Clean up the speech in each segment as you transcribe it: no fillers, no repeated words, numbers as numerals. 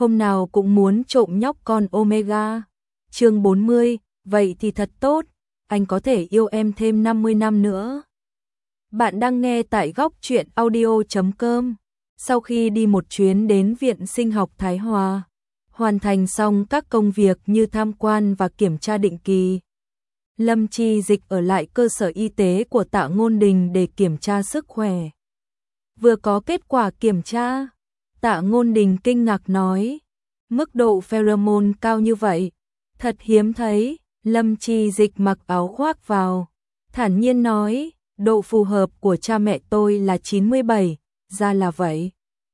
hôm nào cũng muốn trộm nhóc con Omega. Chương 40, vậy thì thật tốt, anh có thể yêu em thêm 50 năm nữa. Bạn đang nghe tại góc truyện audio.com. Sau khi đi một chuyến đến Viện Sinh học Thái Hòa, hoàn thành xong các công việc như tham quan và kiểm tra định kỳ, Lâm Chi Dịch ở lại cơ sở y tế của Tạ Ngôn Đình để kiểm tra sức khỏe. Vừa có kết quả kiểm tra, Tạ Ngôn Đình kinh ngạc nói, mức độ pheromone cao như vậy, thật hiếm thấy. Lâm Chi Dịch mặc áo khoác vào, thản nhiên nói, độ phù hợp của cha mẹ tôi là 97, ra là vậy.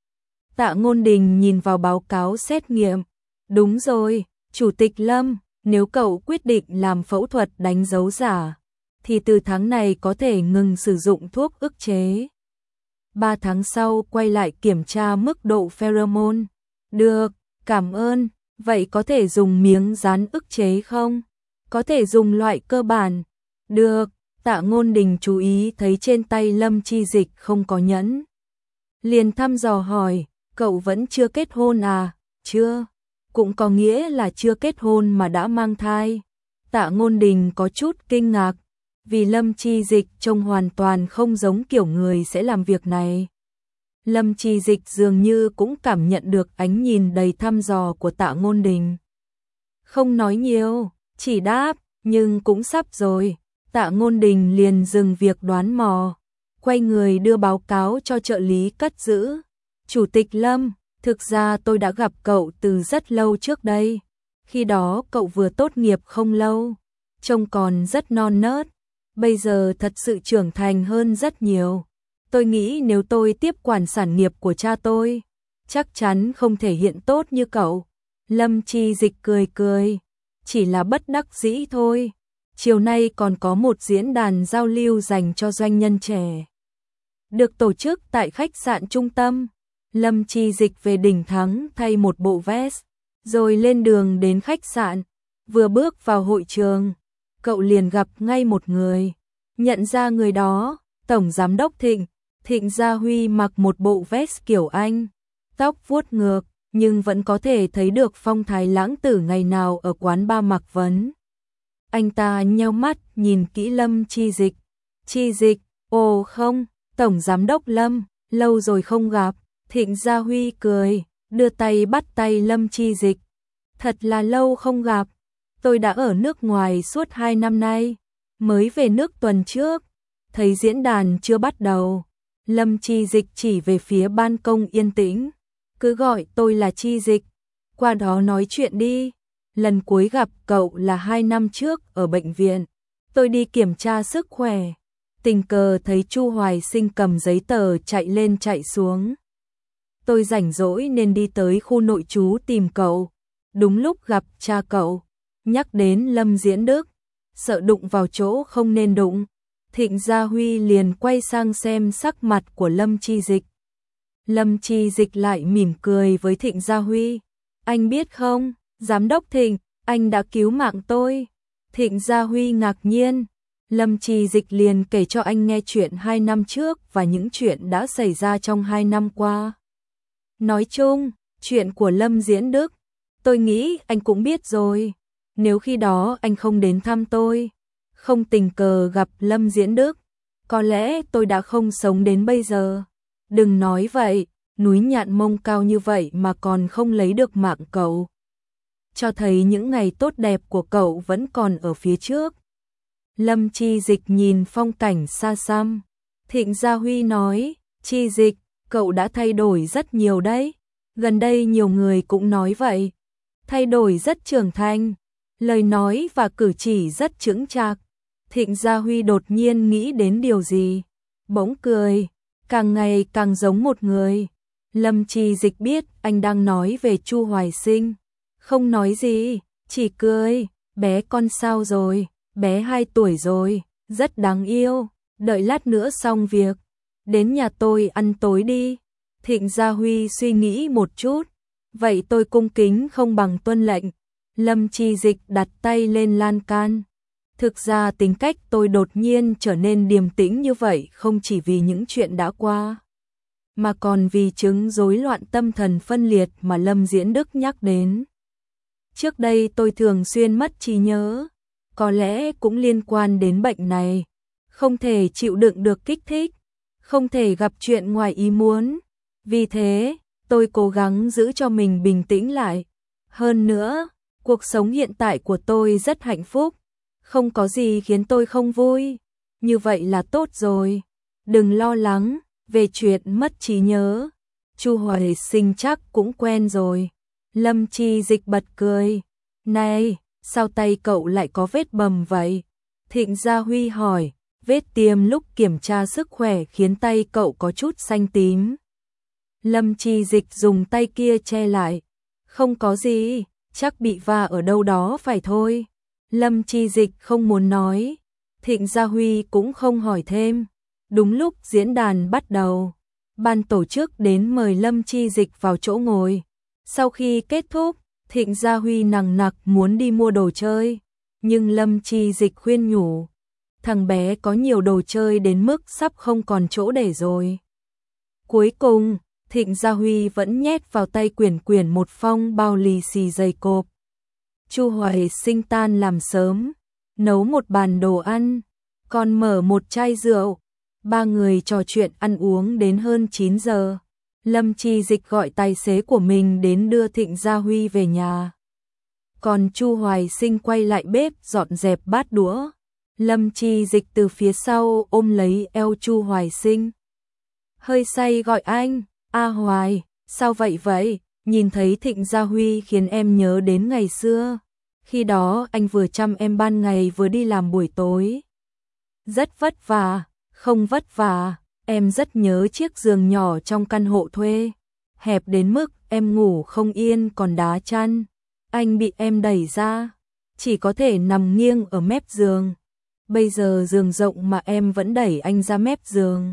Tạ Ngôn Đình nhìn vào báo cáo xét nghiệm, đúng rồi, Chủ tịch Lâm, nếu cậu quyết định làm phẫu thuật đánh dấu giả, thì từ tháng này có thể ngừng sử dụng thuốc ức chế. 3 tháng sau quay lại kiểm tra mức độ pheromone. Được, cảm ơn, vậy có thể dùng miếng dán ức chế không? Có thể dùng loại cơ bản. Được, Tạ Ngôn Đình chú ý thấy trên tay Lâm Chi Dịch không có nhẫn. Liền thăm dò hỏi, cậu vẫn chưa kết hôn à? Chưa, cũng có nghĩa là chưa kết hôn mà đã mang thai. Tạ Ngôn Đình có chút kinh ngạc, vì Lâm Chi Dịch trông hoàn toàn không giống kiểu người sẽ làm việc này. Lâm Chi Dịch dường như cũng cảm nhận được ánh nhìn đầy thăm dò của Tạ Ngôn Đình. Không nói nhiều, chỉ đáp, nhưng cũng sắp rồi. Tạ Ngôn Đình liền dừng việc đoán mò, quay người đưa báo cáo cho trợ lý cất giữ. Chủ tịch Lâm, thực ra tôi đã gặp cậu từ rất lâu trước đây. Khi đó cậu vừa tốt nghiệp không lâu, trông còn rất non nớt. Bây giờ thật sự trưởng thành hơn rất nhiều. Tôi nghĩ nếu tôi tiếp quản sản nghiệp của cha tôi, chắc chắn không thể hiện tốt như cậu. Lâm Chi Dịch cười cười, chỉ là bất đắc dĩ thôi. Chiều nay còn có một diễn đàn giao lưu dành cho doanh nhân trẻ, được tổ chức tại khách sạn trung tâm. Lâm Chi Dịch về Đỉnh Thắng thay một bộ vest, rồi lên đường đến khách sạn. Vừa bước vào hội trường, cậu liền gặp ngay một người. Nhận ra người đó, Tổng Giám đốc Thịnh. Thịnh Gia Huy mặc một bộ vest kiểu Anh, tóc vuốt ngược, nhưng vẫn có thể thấy được phong thái lãng tử ngày nào ở quán bar Mạc Vấn. Anh ta nheo mắt nhìn kỹ Lâm Chi Dịch. Chi Dịch, ồ không, Tổng Giám đốc Lâm, lâu rồi không gặp. Thịnh Gia Huy cười, đưa tay bắt tay Lâm Chi Dịch. Thật là lâu không gặp, tôi đã ở nước ngoài suốt 2 năm nay, mới về nước tuần trước. Thấy diễn đàn chưa bắt đầu, Lâm Chi Dịch chỉ về phía ban công yên tĩnh. Cứ gọi tôi là Chi Dịch, qua đó nói chuyện đi. Lần cuối gặp cậu là 2 năm trước ở bệnh viện. Tôi đi kiểm tra sức khỏe, tình cờ thấy Chu Hoài Sinh cầm giấy tờ chạy lên chạy xuống. Tôi rảnh rỗi nên đi tới khu nội trú tìm cậu. Đúng lúc gặp cha cậu, nhắc đến Lâm Diễn Đức, sợ đụng vào chỗ không nên đụng. Thịnh Gia Huy liền quay sang xem sắc mặt của Lâm Chi Dịch. Lâm Chi Dịch lại mỉm cười với Thịnh Gia Huy. Anh biết không, Giám đốc Thịnh, anh đã cứu mạng tôi. Thịnh Gia Huy ngạc nhiên. Lâm Chi Dịch liền kể cho anh nghe chuyện 2 năm trước và những chuyện đã xảy ra trong 2 năm qua. Nói chung, chuyện của Lâm Diễn Đức, tôi nghĩ anh cũng biết rồi. Nếu khi đó anh không đến thăm tôi, không tình cờ gặp Lâm Diễn Đức, có lẽ tôi đã không sống đến bây giờ. Đừng nói vậy, núi Nhạn Mông cao như vậy mà còn không lấy được mạng cậu. Cho thấy những ngày tốt đẹp của cậu vẫn còn ở phía trước. Lâm Chi Dịch nhìn phong cảnh xa xăm. Thịnh Gia Huy nói, Chi Dịch, cậu đã thay đổi rất nhiều đấy. Gần đây nhiều người cũng nói vậy. Thay đổi rất trưởng thành, lời nói và cử chỉ rất chững chạc. Thịnh Gia Huy đột nhiên nghĩ đến điều gì, bỗng cười, càng ngày càng giống một người. Lâm Chi Dịch biết anh đang nói về Chu Hoài Sinh, không nói gì, chỉ cười. Bé con sao rồi? Bé 2 tuổi rồi, rất đáng yêu. Đợi lát nữa xong việc, đến nhà tôi ăn tối đi. Thịnh Gia Huy suy nghĩ một chút, vậy tôi cung kính không bằng tuân lệnh. Lâm Chi Dịch đặt tay lên lan can. Thực ra tính cách tôi đột nhiên trở nên điềm tĩnh như vậy không chỉ vì những chuyện đã qua, mà còn vì chứng rối loạn tâm thần phân liệt mà Lâm Diễn Đức nhắc đến. Trước đây tôi thường xuyên mất trí nhớ, có lẽ cũng liên quan đến bệnh này, không thể chịu đựng được kích thích, không thể gặp chuyện ngoài ý muốn. Vì thế, tôi cố gắng giữ cho mình bình tĩnh lại. Hơn nữa, cuộc sống hiện tại của tôi rất hạnh phúc, không có gì khiến tôi không vui. Như vậy là tốt rồi. Đừng lo lắng về chuyện mất trí nhớ. Chu Hoài Sinh chắc cũng quen rồi. Lâm Chi Dịch bật cười. Này, sao tay cậu lại có vết bầm vậy? Thịnh Gia Huy hỏi. Vết tiêm lúc kiểm tra sức khỏe khiến tay cậu có chút xanh tím. Lâm Chi Dịch dùng tay kia che lại. Không có gì, chắc bị va ở đâu đó phải thôi. Lâm Chi Dịch không muốn nói. Thịnh Gia Huy cũng không hỏi thêm. Đúng lúc diễn đàn bắt đầu, ban tổ chức đến mời Lâm Chi Dịch vào chỗ ngồi. Sau khi kết thúc, Thịnh Gia Huy nằng nặc muốn đi mua đồ chơi, nhưng Lâm Chi Dịch khuyên nhủ, thằng bé có nhiều đồ chơi đến mức sắp không còn chỗ để rồi. Cuối cùng, Thịnh Gia Huy vẫn nhét vào tay Quyển Quyển một phong bao lì xì dày cộp. Chu Hoài Sinh tan làm sớm, nấu một bàn đồ ăn, còn mở một chai rượu. Ba người trò chuyện ăn uống đến hơn 9 giờ. Lâm Chi Dịch gọi tài xế của mình đến đưa Thịnh Gia Huy về nhà. Còn Chu Hoài Sinh quay lại bếp dọn dẹp bát đũa. Lâm Chi Dịch từ phía sau ôm lấy eo Chu Hoài Sinh. Hơi say gọi anh, A Hoài, sao vậy? Nhìn thấy Thịnh Gia Huy khiến em nhớ đến ngày xưa. Khi đó anh vừa chăm em ban ngày vừa đi làm buổi tối. Rất vất vả. Không vất vả, em rất nhớ chiếc giường nhỏ trong căn hộ thuê, hẹp đến mức em ngủ không yên còn đá chăn. Anh bị em đẩy ra, chỉ có thể nằm nghiêng ở mép giường. Bây giờ giường rộng mà em vẫn đẩy anh ra mép giường.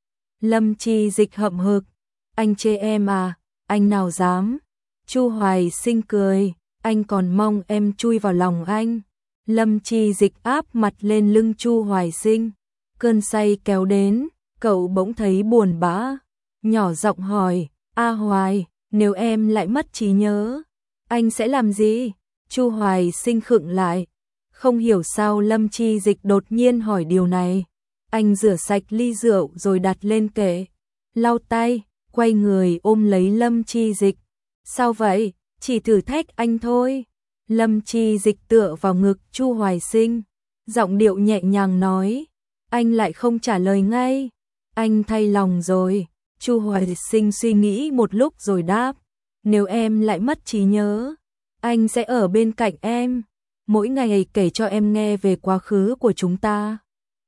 Lâm Chi Dịch hậm hực, anh chê em à, anh nào dám. Chu Hoài Sinh cười, anh còn mong em chui vào lòng anh. Lâm Chi Dịch áp mặt lên lưng Chu Hoài Sinh. Cơn say kéo đến, cậu bỗng thấy buồn bã, nhỏ giọng hỏi, A Hoài, nếu em lại mất trí nhớ, anh sẽ làm gì? Chu Hoài Sinh khựng lại, không hiểu sao Lâm Chi Dịch đột nhiên hỏi điều này. Anh rửa sạch ly rượu rồi đặt lên kệ, lau tay, quay người ôm lấy Lâm Chi Dịch. Sao vậy? Chỉ thử thách anh thôi. Lâm Chi Dịch tựa vào ngực Chu Hoài Sinh, giọng điệu nhẹ nhàng nói. Anh lại không trả lời ngay. Anh thay lòng rồi. Chu Hoài Sinh suy nghĩ một lúc rồi đáp. Nếu em lại mất trí nhớ, anh sẽ ở bên cạnh em. Mỗi ngày kể cho em nghe về quá khứ của chúng ta.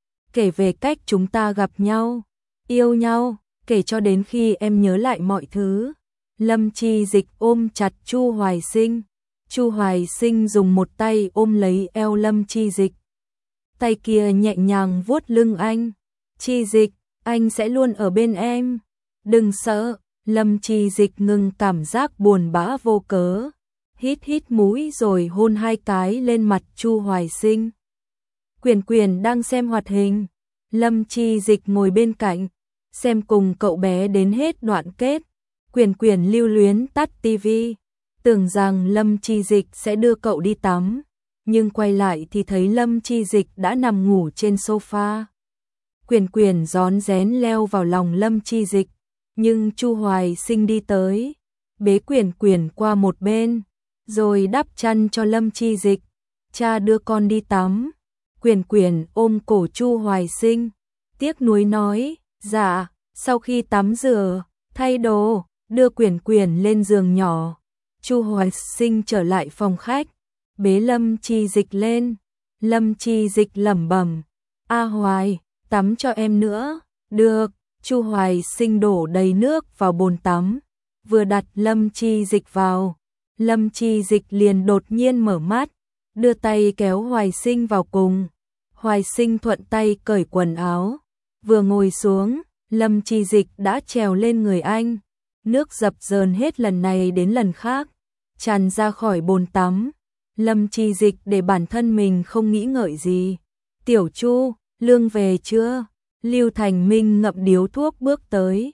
Kể về cách chúng ta gặp nhau, yêu nhau, kể cho đến khi em nhớ lại mọi thứ. Lâm Chi Dịch ôm chặt Chu Hoài Sinh. Chu Hoài Sinh dùng một tay ôm lấy eo Lâm Chi Dịch. Tay kia nhẹ nhàng vuốt lưng anh. Chi Dịch, anh sẽ luôn ở bên em. Đừng sợ. Lâm Chi Dịch ngừng cảm giác buồn bã vô cớ. Hít mũi rồi hôn 2 cái lên mặt Chu Hoài Sinh. Quyển Quyển đang xem hoạt hình. Lâm Chi Dịch ngồi bên cạnh, xem cùng cậu bé đến hết đoạn kết. Quyển Quyển lưu luyến tắt tivi, tưởng rằng Lâm Chi Dịch sẽ đưa cậu đi tắm. Nhưng quay lại thì thấy Lâm Chi Dịch đã nằm ngủ trên sofa. Quyển Quyển rón rén leo vào lòng Lâm Chi Dịch, nhưng Chu Hoài Sinh đi tới, bế Quyển Quyển qua một bên, rồi đắp chăn cho Lâm Chi Dịch. Cha đưa con đi tắm. Quyển Quyển ôm cổ Chu Hoài Sinh, tiếc nuối nói, dạ, sau khi tắm rửa, thay đồ, đưa Quyển Quyển lên giường nhỏ. Chu Hoài Sinh trở lại phòng khách, bế Lâm Chi Dịch lên. Lâm Chi Dịch lẩm bẩm, A Hoài, tắm cho em nữa. Được. Chu Hoài Sinh đổ đầy nước vào bồn tắm, vừa đặt Lâm Chi Dịch vào, Lâm Chi Dịch liền đột nhiên mở mắt, đưa tay kéo Hoài Sinh vào cùng. Hoài Sinh thuận tay cởi quần áo, vừa ngồi xuống, Lâm Chi Dịch đã trèo lên người anh. Nước dập dờn hết lần này đến lần khác, tràn ra khỏi bồn tắm. Lâm Chi Dịch để bản thân mình không nghĩ ngợi gì. Tiểu Chu, Lương về chưa? Lưu Thành Minh ngậm điếu thuốc bước tới.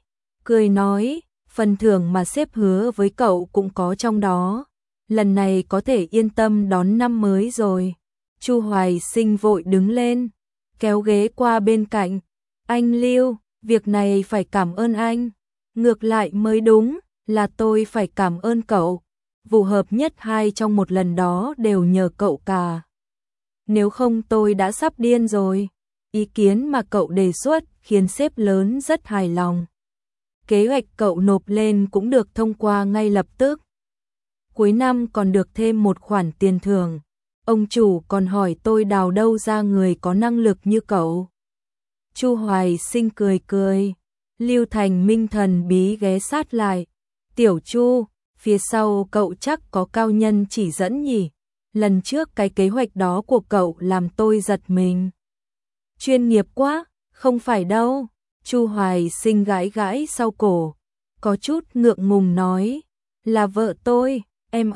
cười nói, phần thưởng mà sếp hứa với cậu cũng có trong đó. Lần này có thể yên tâm đón năm mới rồi. Chu Hoài Sinh vội đứng lên, kéo ghế qua bên cạnh. Anh Lưu, việc này phải cảm ơn anh. Ngược lại mới đúng, là tôi phải cảm ơn cậu. Vụ hợp nhất 2 trong một lần đó đều nhờ cậu cả. Nếu không tôi đã sắp điên rồi. Ý kiến mà cậu đề xuất khiến sếp lớn rất hài lòng. Kế hoạch cậu nộp lên cũng được thông qua ngay lập tức. Cuối năm còn được thêm một khoản tiền thưởng. Ông chủ còn hỏi tôi đào đâu ra người có năng lực như cậu. Chu Hoài Sinh cười cười. Lưu Thành Minh thần bí ghé sát lại. Tiểu Chu, phía sau cậu chắc có cao nhân chỉ dẫn nhỉ? Lần trước cái kế hoạch đó của cậu làm tôi giật mình. Chuyên nghiệp quá, không phải đâu. Chu Hoài Sinh gãi gãi sau cổ, có chút ngượng ngùng nói, là vợ tôi, em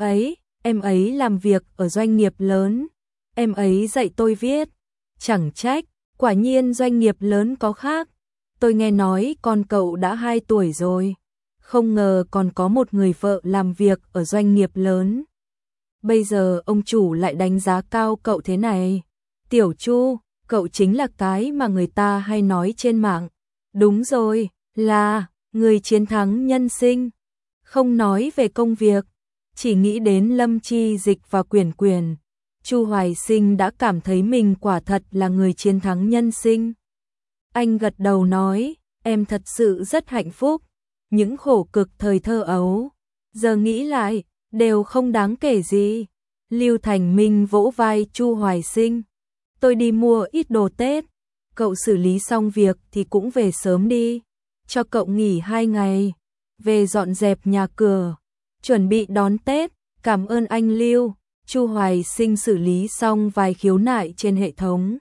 ấy làm việc ở doanh nghiệp lớn, em ấy dạy tôi viết, chẳng trách, quả nhiên doanh nghiệp lớn có khác. Tôi nghe nói con cậu đã 2 tuổi rồi, không ngờ còn có một người vợ làm việc ở doanh nghiệp lớn. Bây giờ ông chủ lại đánh giá cao cậu thế này. Tiểu Chu, cậu chính là cái mà người ta hay nói trên mạng. Đúng rồi, là người chiến thắng nhân sinh. Không nói về công việc, chỉ nghĩ đến Lâm Chi Dịch và Quyển Quyển, Chu Hoài Sinh đã cảm thấy mình quả thật là người chiến thắng nhân sinh. Anh gật đầu nói, em thật sự rất hạnh phúc. Những khổ cực thời thơ ấu, giờ nghĩ lại, đều không đáng kể gì. Lưu Thành Minh vỗ vai Chu Hoài Sinh. Tôi đi mua ít đồ Tết. Cậu xử lý xong việc thì cũng về sớm đi. Cho cậu nghỉ 2 ngày. Về dọn dẹp nhà cửa. Chuẩn bị đón Tết. Cảm ơn anh Lưu. Chu Hoài Sinh xử lý xong vài khiếu nại trên hệ thống.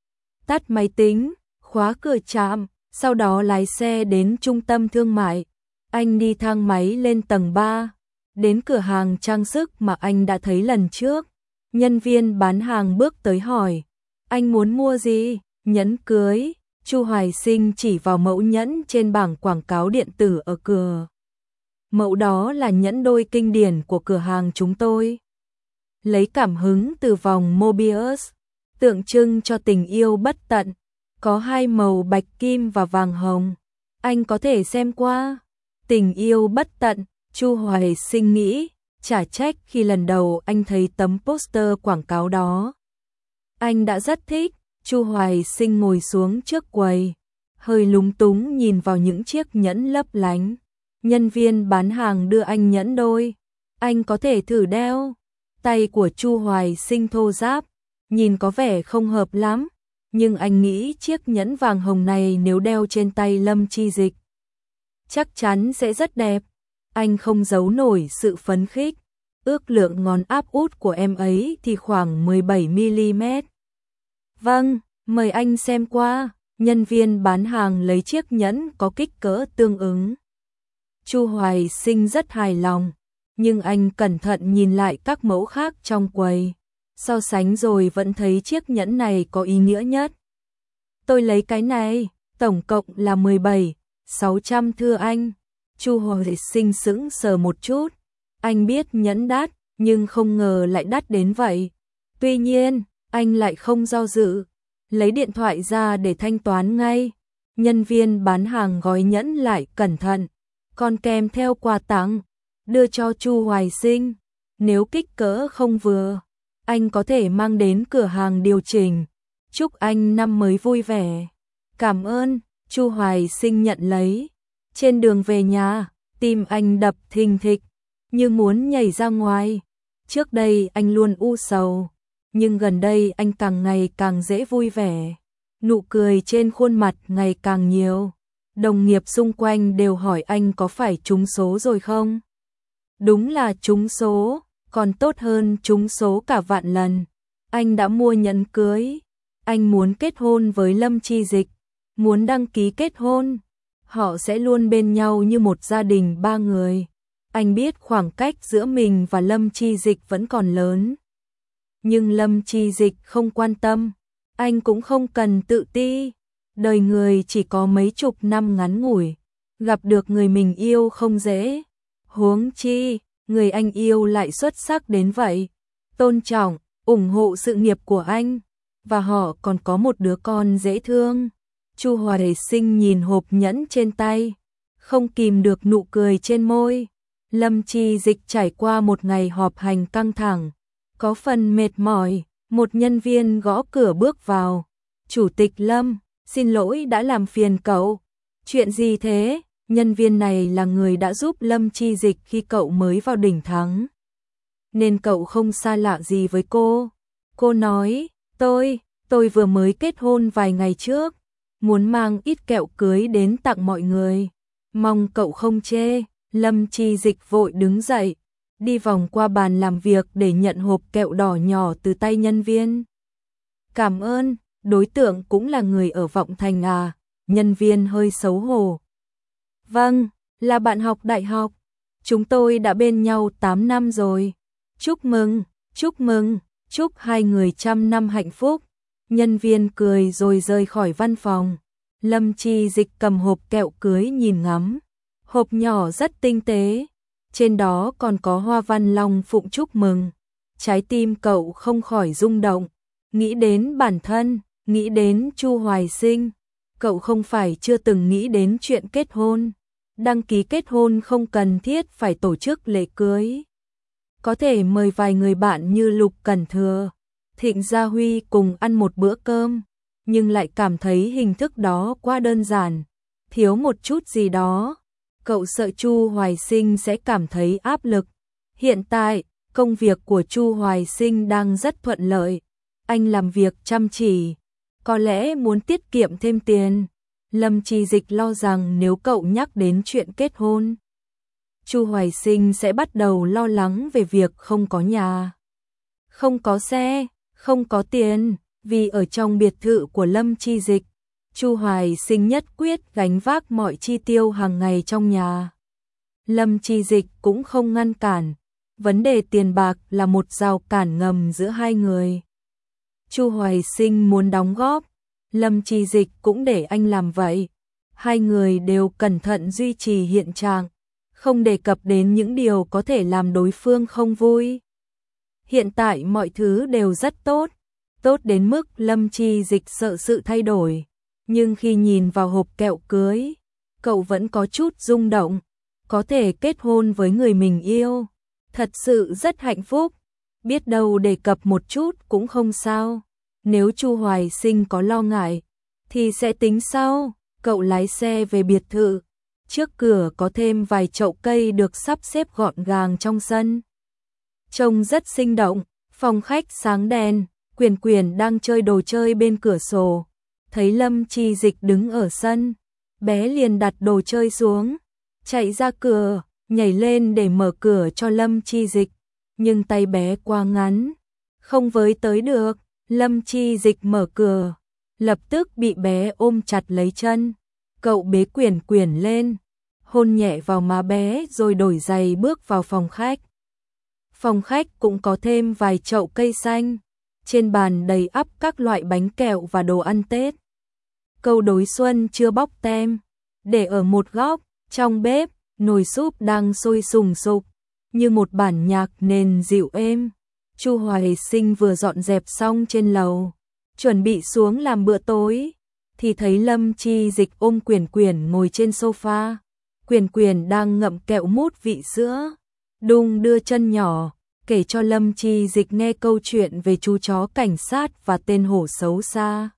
Tắt máy tính, khóa cửa trạm, sau đó lái xe đến trung tâm thương mại. Anh đi thang máy lên tầng 3. Đến cửa hàng trang sức mà anh đã thấy lần trước. Nhân viên bán hàng bước tới hỏi, anh muốn mua gì? Nhẫn cưới. Chu Hoài Sinh chỉ vào mẫu nhẫn trên bảng quảng cáo điện tử ở cửa. Mẫu đó là nhẫn đôi kinh điển của cửa hàng chúng tôi. Lấy cảm hứng từ vòng Mobius, tượng trưng cho tình yêu bất tận, có 2 màu bạch kim và vàng hồng. Anh có thể xem qua. Tình yêu bất tận, Chu Hoài Sinh nghĩ, chả trách khi lần đầu anh thấy tấm poster quảng cáo đó. Anh đã rất thích. Chu Hoài Sinh ngồi xuống trước quầy, hơi lúng túng nhìn vào những chiếc nhẫn lấp lánh. Nhân viên bán hàng đưa anh nhẫn đôi. Anh có thể thử đeo. Tay của Chu Hoài Sinh thô ráp, nhìn có vẻ không hợp lắm, nhưng anh nghĩ chiếc nhẫn vàng hồng này nếu đeo trên tay Lâm Chi Dịch, chắc chắn sẽ rất đẹp. Anh không giấu nổi sự phấn khích. Ước lượng ngón áp út của em ấy thì khoảng 17mm. Vâng, mời anh xem qua. Nhân viên bán hàng lấy chiếc nhẫn có kích cỡ tương ứng. Chu Hoài Sinh rất hài lòng, nhưng anh cẩn thận nhìn lại các mẫu khác trong quầy, so sánh rồi vẫn thấy chiếc nhẫn này có ý nghĩa nhất. Tôi lấy cái này, tổng cộng là 17.600 thưa anh. Chu Hoài Sinh sững sờ một chút. Anh biết nhẫn đắt, nhưng không ngờ lại đắt đến vậy. Tuy nhiên, anh lại không do dự, lấy điện thoại ra để thanh toán ngay. Nhân viên bán hàng gói nhẫn lại cẩn thận, còn kèm theo quà tặng, đưa cho Chu Hoài Sinh. Nếu kích cỡ không vừa, anh có thể mang đến cửa hàng điều chỉnh. Chúc anh năm mới vui vẻ. Cảm ơn. Chu Hoài Sinh nhận lấy. Trên đường về nhà, tim anh đập thình thịch, như muốn nhảy ra ngoài. Trước đây anh luôn u sầu, nhưng gần đây anh càng ngày càng dễ vui vẻ. Nụ cười trên khuôn mặt ngày càng nhiều. Đồng nghiệp xung quanh đều hỏi anh có phải trúng số rồi không? Đúng là trúng số, còn tốt hơn trúng số cả vạn lần. Anh đã mua nhẫn cưới. Anh muốn kết hôn với Lâm Chi Dịch, muốn đăng ký kết hôn. Họ sẽ luôn bên nhau như một gia đình 3 người. Anh biết khoảng cách giữa mình và Lâm Chi Dịch vẫn còn lớn. Nhưng Lâm Chi Dịch không quan tâm, anh cũng không cần tự ti. Đời người chỉ có mấy chục năm ngắn ngủi, gặp được người mình yêu không dễ. Huống chi, người anh yêu lại xuất sắc đến vậy. Tôn trọng, ủng hộ sự nghiệp của anh, và họ còn có một đứa con dễ thương. Chu Hoài Sinh nhìn hộp nhẫn trên tay, không kìm được nụ cười trên môi. Lâm Chi Dịch trải qua một ngày họp hành căng thẳng, có phần mệt mỏi, một nhân viên gõ cửa bước vào. Chủ tịch Lâm, xin lỗi đã làm phiền cậu. Chuyện gì thế? Nhân viên này là người đã giúp Lâm Chi Dịch khi cậu mới vào đỉnh thắng, nên cậu không xa lạ gì với cô. Cô nói, tôi vừa mới kết hôn vài ngày trước, muốn mang ít kẹo cưới đến tặng mọi người. Mong cậu không chê. Lâm Chi Dịch vội đứng dậy, đi vòng qua bàn làm việc để nhận hộp kẹo đỏ nhỏ từ tay nhân viên. Cảm ơn, đối tượng cũng là người ở Vọng Thành à? Nhân viên hơi xấu hổ. Vâng, là bạn học đại học. Chúng tôi đã bên nhau 8 năm rồi. Chúc mừng, chúc hai người trăm năm hạnh phúc. Nhân viên cười rồi rời khỏi văn phòng. Lâm Chi Dịch cầm hộp kẹo cưới nhìn ngắm. Hộp nhỏ rất tinh tế, trên đó còn có hoa văn long phụng chúc mừng. Trái tim cậu không khỏi rung động, nghĩ đến bản thân, nghĩ đến Chu Hoài Sinh. Cậu không phải chưa từng nghĩ đến chuyện kết hôn. Đăng ký kết hôn không cần thiết phải tổ chức lễ cưới. Có thể mời vài người bạn như Lục Cẩn Thừa, Thịnh Gia Huy cùng ăn một bữa cơm, nhưng lại cảm thấy hình thức đó quá đơn giản, thiếu một chút gì đó. Cậu sợ Chu Hoài Sinh sẽ cảm thấy áp lực. Hiện tại, công việc của Chu Hoài Sinh đang rất thuận lợi. Anh làm việc chăm chỉ, có lẽ muốn tiết kiệm thêm tiền. Lâm Chi Dịch lo rằng nếu cậu nhắc đến chuyện kết hôn, Chu Hoài Sinh sẽ bắt đầu lo lắng về việc không có nhà, không có xe, không có tiền. Vì ở trong biệt thự của Lâm Chi Dịch, Chu Hoài Sinh nhất quyết gánh vác mọi chi tiêu hàng ngày trong nhà. Lâm Chi Dịch cũng không ngăn cản, vấn đề tiền bạc là một rào cản ngầm giữa hai người. Chu Hoài Sinh muốn đóng góp, Lâm Chi Dịch cũng để anh làm vậy. Hai người đều cẩn thận duy trì hiện trạng, không đề cập đến những điều có thể làm đối phương không vui. Hiện tại mọi thứ đều rất tốt, tốt đến mức Lâm Chi Dịch sợ sự thay đổi. Nhưng khi nhìn vào hộp kẹo cưới, cậu vẫn có chút rung động. Có thể kết hôn với người mình yêu, thật sự rất hạnh phúc. Biết đâu đề cập một chút cũng không sao. Nếu Chu Hoài Sinh có lo ngại, thì sẽ tính sau. Cậu lái xe về biệt thự. Trước cửa có thêm vài chậu cây được sắp xếp gọn gàng trong sân. Trông rất sinh động. Phòng khách sáng đèn, Quyền Quyền đang chơi đồ chơi bên cửa sổ. Thấy Lâm Chi Dịch đứng ở sân, bé liền đặt đồ chơi xuống, chạy ra cửa, nhảy lên để mở cửa cho Lâm Chi Dịch. Nhưng tay bé quá ngắn, không với tới được. Lâm Chi Dịch mở cửa, lập tức bị bé ôm chặt lấy chân. Cậu bế Quyền Quyền lên, hôn nhẹ vào má bé rồi đổi giày bước vào phòng khách. Phòng khách cũng có thêm vài chậu cây xanh. Trên bàn đầy ắp các loại bánh kẹo và đồ ăn Tết. Câu đối xuân chưa bóc tem, để ở một góc. Trong bếp, nồi súp đang sôi sùng sục, như một bản nhạc nền dịu êm. Chu Hoài Sinh vừa dọn dẹp xong trên lầu, chuẩn bị xuống làm bữa tối, thì thấy Lâm Chi Dịch ôm Quyền Quyền ngồi trên sofa. Quyền Quyền đang ngậm kẹo mút vị sữa, đung đưa chân nhỏ, kể cho Lâm Chi Dịch nghe câu chuyện về chú chó cảnh sát và tên hổ xấu xa.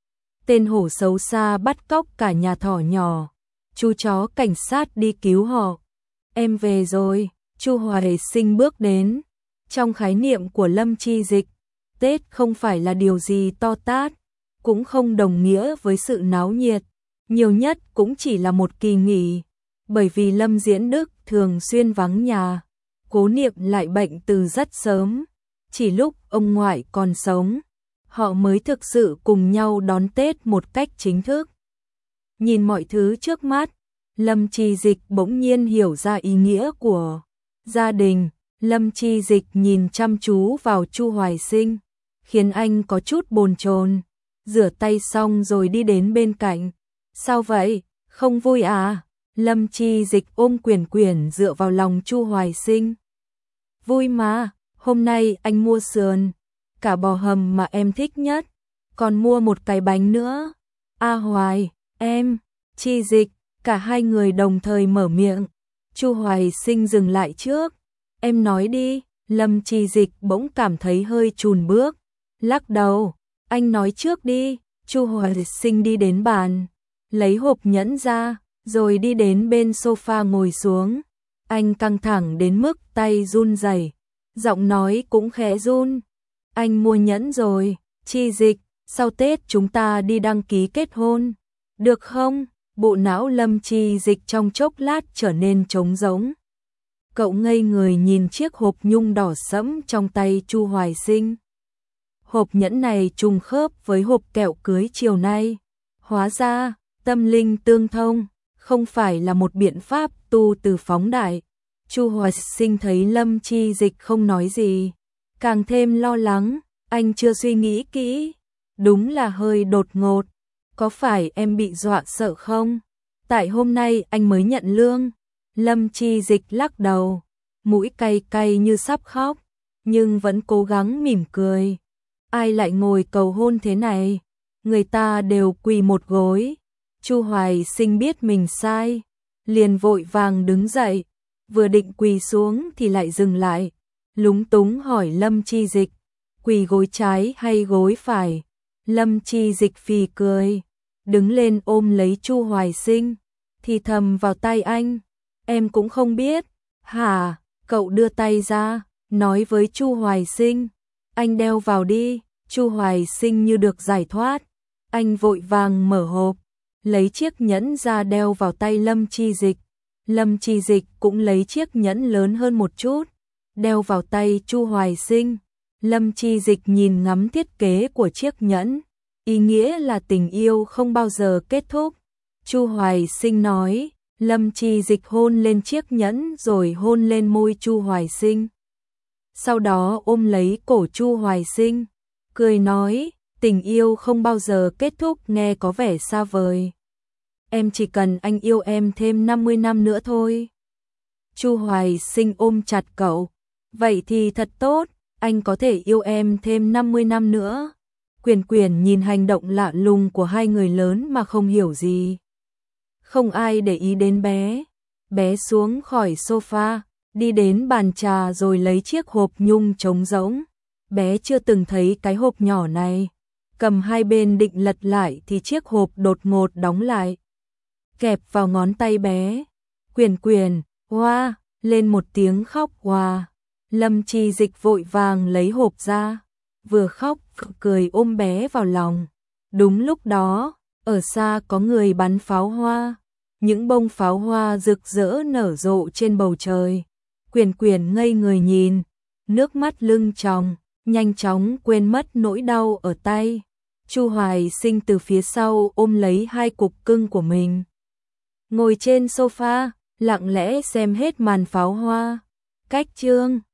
Tên hổ xấu xa bắt cóc cả nhà thỏ nhỏ. Chú chó cảnh sát đi cứu họ. Em về rồi. Chu Hoài Sinh bước đến. Trong khái niệm của Lâm Chi Dịch, Tết không phải là điều gì to tát, cũng không đồng nghĩa với sự náo nhiệt, nhiều nhất cũng chỉ là một kỳ nghỉ. Bởi vì Lâm Diễn Đức thường xuyên vắng nhà, Cố Niệm lại bệnh từ rất sớm, chỉ lúc ông ngoại còn sống, họ mới thực sự cùng nhau đón Tết một cách chính thức. Nhìn mọi thứ trước mắt, Lâm Chi Dịch bỗng nhiên hiểu ra ý nghĩa của gia đình. Lâm Chi Dịch nhìn chăm chú vào Chu Hoài Sinh, khiến anh có chút bồn chồn. Rửa tay xong rồi đi đến bên cạnh. Sao vậy? Không vui à? Lâm Chi Dịch ôm Quyển Quyển dựa vào lòng Chu Hoài Sinh. Vui mà, hôm nay anh mua sườn, cả bò hầm mà em thích nhất, còn mua một cái bánh nữa. A Hoài, em, Chi Dịch, cả hai người đồng thời mở miệng. Chu Hoài Sinh dừng lại trước. Em nói đi. Lâm Chi Dịch bỗng cảm thấy hơi chùn bước, lắc đầu. Anh nói trước đi. Chu Hoài Sinh đi đến bàn, lấy hộp nhẫn ra, rồi đi đến bên sofa ngồi xuống. Anh căng thẳng đến mức tay run rẩy, giọng nói cũng khẽ run. Anh mua nhẫn rồi, Chi Dịch, sau Tết chúng ta đi đăng ký kết hôn, được không? Bộ não Lâm Chi Dịch trong chốc lát trở nên trống rỗng. Cậu ngây người nhìn chiếc hộp nhung đỏ sẫm trong tay Chu Hoài Sinh. Hộp nhẫn này trùng khớp với hộp kẹo cưới chiều nay. Hóa ra, tâm linh tương thông, không phải là một biện pháp tu từ phóng đại. Chu Hoài Sinh thấy Lâm Chi Dịch không nói gì, càng thêm lo lắng. Anh chưa suy nghĩ kỹ, đúng là hơi đột ngột. Có phải em bị dọa sợ không? Tại hôm nay anh mới nhận lương. Lâm Chi Dịch lắc đầu, mũi cay cay như sắp khóc, nhưng vẫn cố gắng mỉm cười. Ai lại ngồi cầu hôn thế này? Người ta đều quỳ một gối. Chu Hoài Sinh biết mình sai, liền vội vàng đứng dậy, vừa định quỳ xuống thì lại dừng lại, lúng túng hỏi Lâm Chi Dịch, quỳ gối trái hay gối phải? Lâm Chi Dịch phì cười, đứng lên ôm lấy Chu Hoài Sinh, thì thầm vào tai anh, em cũng không biết. Hả? Cậu đưa tay ra, nói với Chu Hoài Sinh, anh đeo vào đi. Chu Hoài Sinh như được giải thoát, anh vội vàng mở hộp, lấy chiếc nhẫn ra đeo vào tay Lâm Chi Dịch. Lâm Chi Dịch cũng lấy chiếc nhẫn lớn hơn một chút, đeo vào tay Chu Hoài Sinh. Lâm Chi Dịch nhìn ngắm thiết kế của chiếc nhẫn, ý nghĩa là tình yêu không bao giờ kết thúc. Chu Hoài Sinh nói. Lâm Chi Dịch hôn lên chiếc nhẫn rồi hôn lên môi Chu Hoài Sinh. Sau đó ôm lấy cổ Chu Hoài Sinh, cười nói, tình yêu không bao giờ kết thúc nghe có vẻ xa vời. Em chỉ cần anh yêu em thêm 50 năm nữa thôi. Chu Hoài Sinh ôm chặt cậu, vậy thì thật tốt, anh có thể yêu em thêm 50 năm nữa. Quyển Quyển nhìn hành động lạ lùng của hai người lớn mà không hiểu gì. Không ai để ý đến bé. Bé xuống khỏi sofa, đi đến bàn trà rồi lấy chiếc hộp nhung trống rỗng. Bé chưa từng thấy cái hộp nhỏ này. Cầm hai bên định lật lại thì chiếc hộp đột ngột đóng lại, kẹp vào ngón tay bé. Quyển Quyển, oa, lên một tiếng khóc oa. Lâm Chi Dịch vội vàng lấy hộp ra, vừa khóc vừa cười ôm bé vào lòng. Đúng lúc đó, ở xa có người bắn pháo hoa. Những bông pháo hoa rực rỡ nở rộ trên bầu trời. Quyển Quyển ngây người nhìn, nước mắt lưng tròng, nhanh chóng quên mất nỗi đau ở tay. Chu Hoài Sinh từ phía sau ôm lấy hai cục cưng của mình, ngồi trên sofa, lặng lẽ xem hết màn pháo hoa. Cách chương